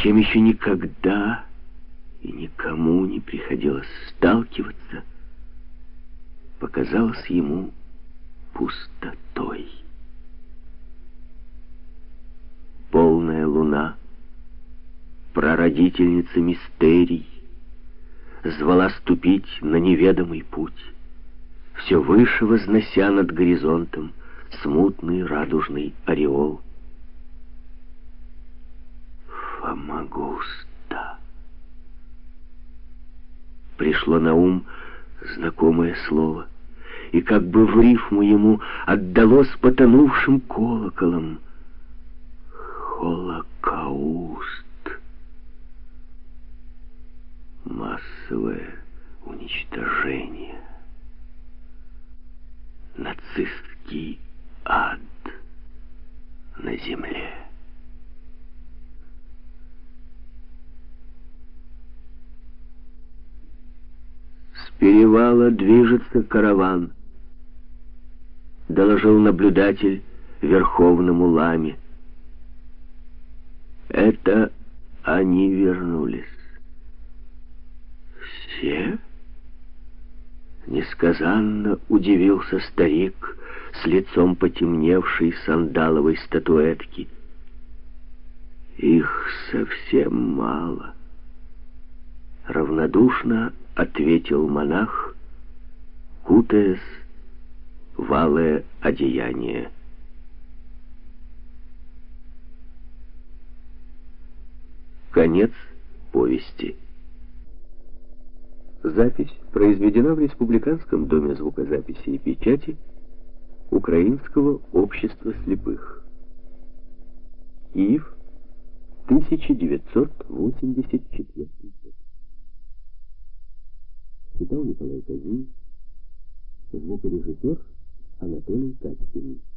чем еще никогда и никому не приходилось сталкиваться, показалось ему пустотой. Полная луна, прародительница мистерий, звала ступить на неведомый путь, все выше вознося над горизонтом смутный радужный ореол. Фамагуста. Пришло на ум знакомое слово, и как бы в рифму ему отдалось потонувшим колоколом: Холокауст. Массовое уничтожение. Нацистский ад на земле. С перевала движется караван, доложил наблюдатель верховному ламе. Это они вернулись. Все? Несказанно удивился старик с лицом потемневшей сандаловой статуэтки. Их совсем мало. Равнодушно ответил монах, кутаясь в алое одеяние. Конец повести. Запись произведена в Республиканском доме звукозаписи и печати Украинского общества слепых. Киев, 1984 год. Читал Николай Козин, звукорежиссер Анатолий Катькин.